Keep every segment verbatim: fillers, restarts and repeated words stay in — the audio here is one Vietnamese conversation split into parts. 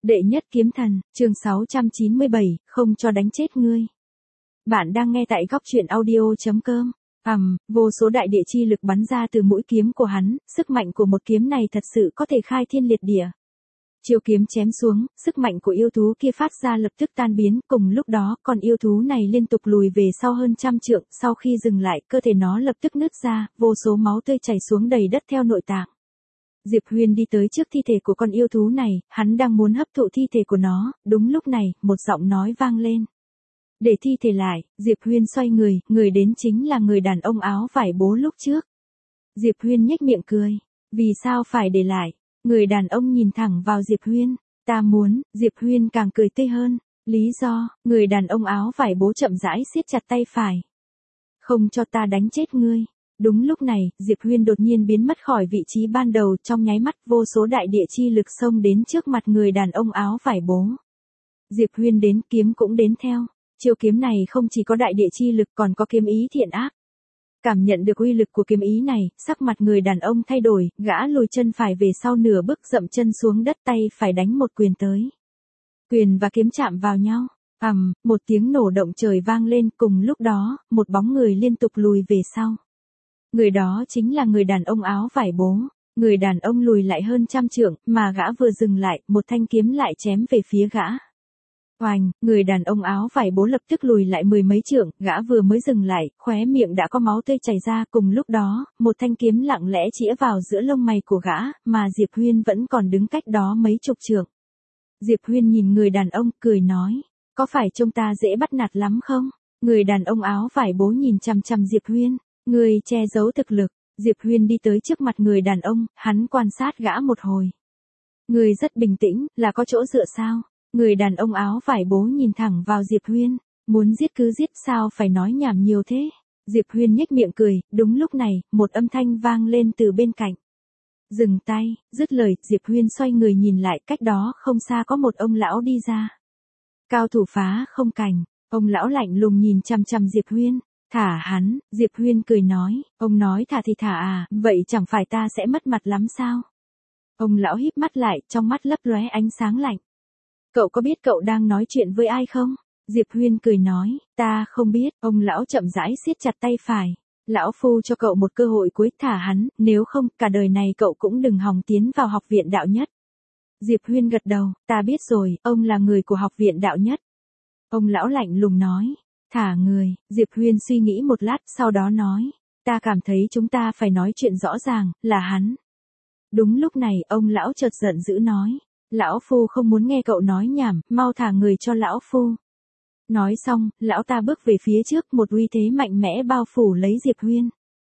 Đệ nhất kiếm thần, chương sáu trăm chín mươi bảy, không cho đánh chết ngươi. Bạn đang nghe tại góc truyện audio chấm com. Ầm, vô số đại địa chi lực bắn ra từ mũi kiếm của hắn, sức mạnh của một kiếm này thật sự có thể khai thiên liệt địa. Chiêu kiếm chém xuống, sức mạnh của yêu thú kia phát ra lập tức tan biến, cùng lúc đó, con yêu thú này liên tục lùi về sau hơn trăm trượng, sau khi dừng lại, cơ thể nó lập tức nứt ra, vô số máu tươi chảy xuống đầy đất theo nội tạng. Diệp Huyên đi tới trước thi thể của con yêu thú này, hắn đang muốn hấp thụ thi thể của nó, đúng lúc này, một giọng nói vang lên. Để thi thể lại, Diệp Huyên xoay người, người đến chính là người đàn ông áo vải bố lúc trước. Diệp Huyên nhếch miệng cười, vì sao phải để lại? Người đàn ông nhìn thẳng vào Diệp Huyên, ta muốn, Diệp Huyên càng cười tươi hơn, lý do, người đàn ông áo vải bố chậm rãi siết chặt tay phải. Không cho ta đánh chết ngươi. Đúng lúc này, Diệp Huyên đột nhiên biến mất khỏi vị trí ban đầu, trong nháy mắt vô số đại địa chi lực xông đến trước mặt người đàn ông áo vải bố. Diệp Huyên đến, kiếm cũng đến theo. Chiêu kiếm này không chỉ có đại địa chi lực còn có kiếm ý thiện ác. Cảm nhận được uy lực của kiếm ý này, sắc mặt người đàn ông thay đổi, gã lùi chân phải về sau nửa bước, dậm chân xuống đất, tay phải đánh một quyền tới. Quyền và kiếm chạm vào nhau. Ầm, một tiếng nổ động trời vang lên, cùng lúc đó, một bóng người liên tục lùi về sau. Người đó chính là người đàn ông áo vải bố. Người đàn ông lùi lại hơn trăm trượng, mà gã vừa dừng lại, một thanh kiếm lại chém về phía gã. Oành, người đàn ông áo vải bố lập tức lùi lại mười mấy trượng, gã vừa mới dừng lại, khóe miệng đã có máu tươi chảy ra, cùng lúc đó, một thanh kiếm lặng lẽ chĩa vào giữa lông mày của gã, mà Diệp Huyên vẫn còn đứng cách đó mấy chục trượng. Diệp Huyên nhìn người đàn ông, cười nói, có phải trông ta dễ bắt nạt lắm không? Người đàn ông áo vải bố nhìn chằm chằm Diệp Huyên. Người che giấu thực lực. Diệp Huyên đi tới trước mặt người đàn ông, hắn quan sát gã một hồi. Người rất bình tĩnh, là có chỗ dựa sao? Người đàn ông áo vải bố nhìn thẳng vào Diệp Huyên, muốn giết cứ giết, sao phải nói nhảm nhiều thế? Diệp Huyên nhếch miệng cười, đúng lúc này, một âm thanh vang lên từ bên cạnh. Dừng tay, dứt lời, Diệp Huyên xoay người nhìn lại, cách đó không xa có một ông lão đi ra. Cao thủ phá không cảnh, ông lão lạnh lùng nhìn chằm chằm Diệp Huyên. Thả hắn, Diệp Huyên cười nói, ông nói thả thì thả à, vậy chẳng phải ta sẽ mất mặt lắm sao? Ông lão híp mắt lại, trong mắt lấp lóe ánh sáng lạnh. Cậu có biết cậu đang nói chuyện với ai không? Diệp Huyên cười nói, ta không biết, ông lão chậm rãi siết chặt tay phải. Lão phu cho cậu một cơ hội cuối, thả hắn, nếu không, cả đời này cậu cũng đừng hòng tiến vào học viện đạo nhất. Diệp Huyên gật đầu, ta biết rồi, ông là người của học viện đạo nhất. Ông lão lạnh lùng nói. Thả người, Diệp Huyên suy nghĩ một lát, sau đó nói, ta cảm thấy chúng ta phải nói chuyện rõ ràng, là hắn. Đúng lúc này, ông lão chợt giận dữ nói, lão phu không muốn nghe cậu nói nhảm, mau thả người cho lão phu. Nói xong, lão ta bước về phía trước, một uy thế mạnh mẽ bao phủ lấy Diệp Huyên.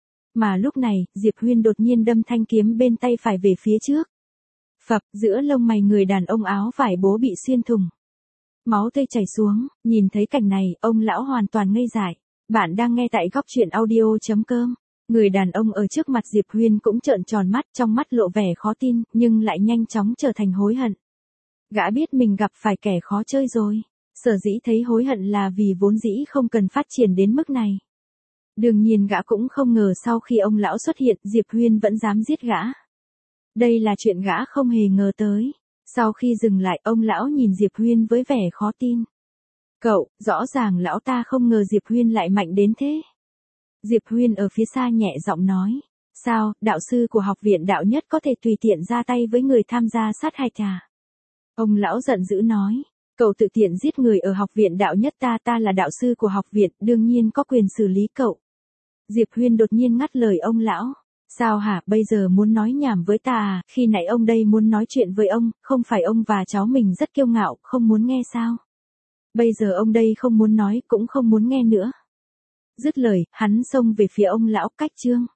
Mà lúc này, Diệp Huyên đột nhiên đâm thanh kiếm bên tay phải về phía trước. Phập, giữa lông mày người đàn ông áo vải bố bị xuyên thủng. Máu tươi chảy xuống, nhìn thấy cảnh này, ông lão hoàn toàn ngây dại. Bạn đang nghe tại góc truyện audio chấm com. Người đàn ông ở trước mặt Diệp Huyên cũng trợn tròn mắt, trong mắt lộ vẻ khó tin, nhưng lại nhanh chóng trở thành hối hận. Gã biết mình gặp phải kẻ khó chơi rồi. Sở dĩ thấy hối hận là vì vốn dĩ không cần phát triển đến mức này. Đương nhiên gã cũng không ngờ sau khi ông lão xuất hiện, Diệp Huyên vẫn dám giết gã. Đây là chuyện gã không hề ngờ tới. Sau khi dừng lại, ông lão nhìn Diệp Huyên với vẻ khó tin. Cậu, rõ ràng lão ta không ngờ Diệp Huyên lại mạnh đến thế. Diệp Huyên ở phía xa nhẹ giọng nói. Sao, đạo sư của học viện đạo nhất có thể tùy tiện ra tay với người tham gia sát hạch à? Ông lão giận dữ nói. Cậu tự tiện giết người ở học viện đạo nhất, ta ta là đạo sư của học viện, đương nhiên có quyền xử lý cậu. Diệp Huyên đột nhiên ngắt lời ông lão. Sao hả, bây giờ muốn nói nhảm với ta à, khi nãy ông đây muốn nói chuyện với ông, không phải ông và cháu mình rất kiêu ngạo, không muốn nghe sao? Bây giờ ông đây không muốn nói, cũng không muốn nghe nữa. Dứt lời, hắn xông về phía ông lão, cách chương.